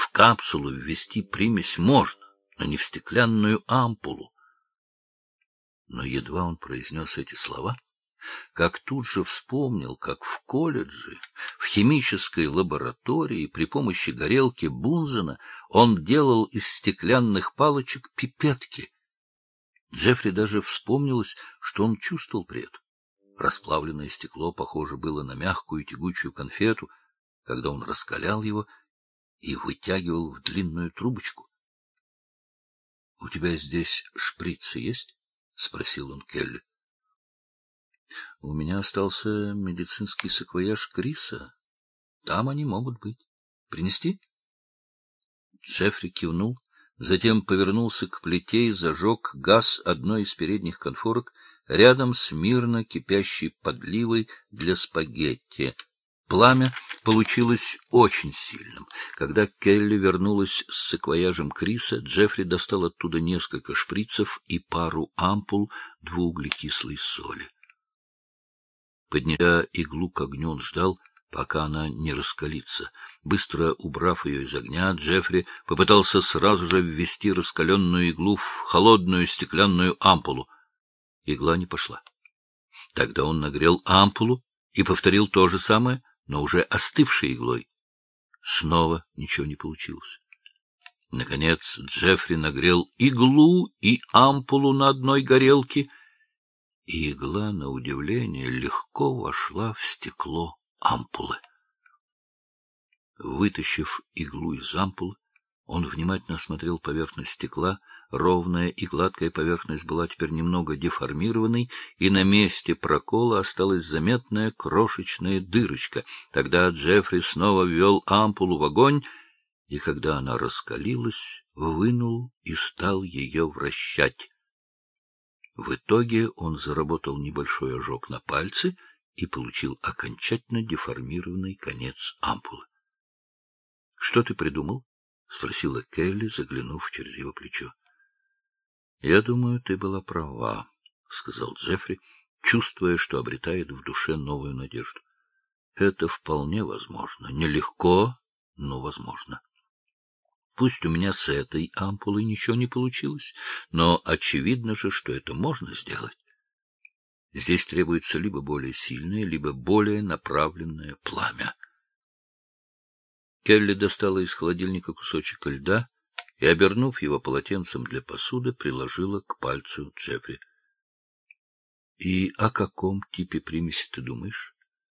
В капсулу ввести примесь можно, но не в стеклянную ампулу. Но едва он произнес эти слова, как тут же вспомнил, как в колледже, в химической лаборатории при помощи горелки Бунзена он делал из стеклянных палочек пипетки. Джеффри даже вспомнилось, что он чувствовал при этом. Расплавленное стекло похоже было на мягкую тягучую конфету, когда он раскалял его и вытягивал в длинную трубочку. — У тебя здесь шприцы есть? — спросил он Келли. — У меня остался медицинский саквояж Криса. Там они могут быть. Принести? Джеффри кивнул, затем повернулся к плите и зажег газ одной из передних конфорок рядом с мирно кипящей подливой для спагетти. Пламя получилось очень сильным. Когда Келли вернулась с саквояжем Криса, Джеффри достал оттуда несколько шприцев и пару ампул двууглекислой соли. Поднеся иглу к огню, он ждал, пока она не раскалится. Быстро убрав ее из огня, Джеффри попытался сразу же ввести раскаленную иглу в холодную стеклянную ампулу. Игла не пошла. Тогда он нагрел ампулу и повторил то же самое, но уже остывшей иглой. Снова ничего не получилось. Наконец Джеффри нагрел иглу и ампулу на одной горелке, и игла, на удивление, легко вошла в стекло ампулы. Вытащив иглу из ампулы, он внимательно осмотрел поверхность стекла. Ровная и гладкая поверхность была теперь немного деформированной, и на месте прокола осталась заметная крошечная дырочка. Тогда Джеффри снова ввел ампулу в огонь, и когда она раскалилась, вынул и стал ее вращать. В итоге он заработал небольшой ожог на пальце и получил окончательно деформированный конец ампулы. — Что ты придумал? — спросила Келли, заглянув через его плечо. — Я думаю, ты была права, — сказал Джеффри, чувствуя, что обретает в душе новую надежду. — Это вполне возможно. Нелегко, но возможно. Пусть у меня с этой ампулой ничего не получилось, но очевидно же, что это можно сделать. Здесь требуется либо более сильное, либо более направленное пламя. Келли достала из холодильника кусочек льда и, обернув его полотенцем для посуды, приложила к пальцу Джеффри. — И о каком типе примеси ты думаешь?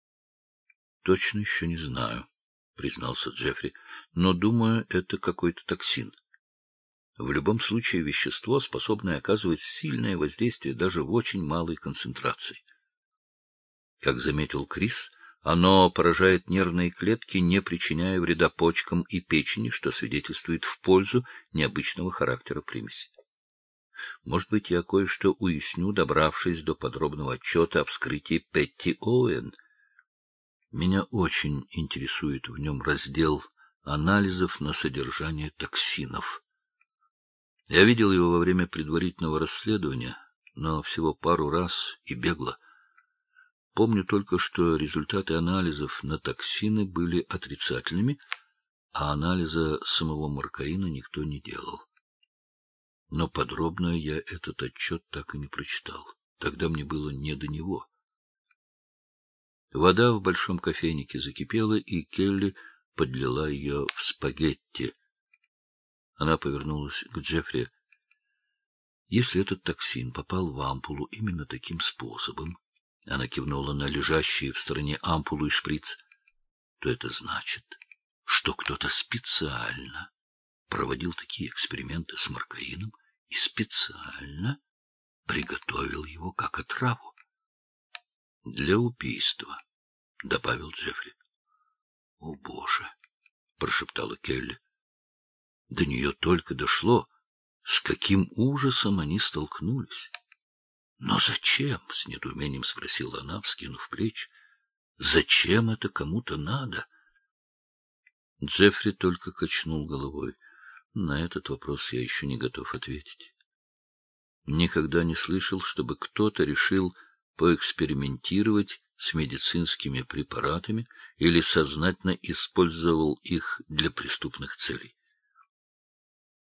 — Точно еще не знаю, — признался Джеффри, — но, думаю, это какой-то токсин. В любом случае, вещество, способное оказывать сильное воздействие даже в очень малой концентрации. Как заметил Крис, оно поражает нервные клетки, не причиняя вреда почкам и печени, что свидетельствует в пользу необычного характера примеси. Может быть, я кое-что уясню, добравшись до подробного отчета о вскрытии Петти Оуэн. Меня очень интересует в нем раздел анализов на содержание токсинов. Я видел его во время предварительного расследования, но всего пару раз и бегло. Помню только, что результаты анализов на токсины были отрицательными, а анализа самого маркаина никто не делал. Но подробно я этот отчет так и не прочитал. Тогда мне было не до него. Вода в большом кофейнике закипела, и Келли подлила ее в спагетти. Она повернулась к Джеффри. Если этот токсин попал в ампулу именно таким способом, она кивнула на лежащие в стороне ампулу и шприц, то это значит, что кто-то специально проводил такие эксперименты с маркаином и специально приготовил его как отраву. — Для убийства, — добавил Джеффри. — О, Боже! — прошептала Келли. До нее только дошло, с каким ужасом они столкнулись. — Но зачем? — с недоумением спросила она, вскинув плечи. — Зачем это кому-то надо? Джеффри только качнул головой. На этот вопрос я еще не готов ответить. Никогда не слышал, чтобы кто-то решил поэкспериментировать с медицинскими препаратами или сознательно использовал их для преступных целей.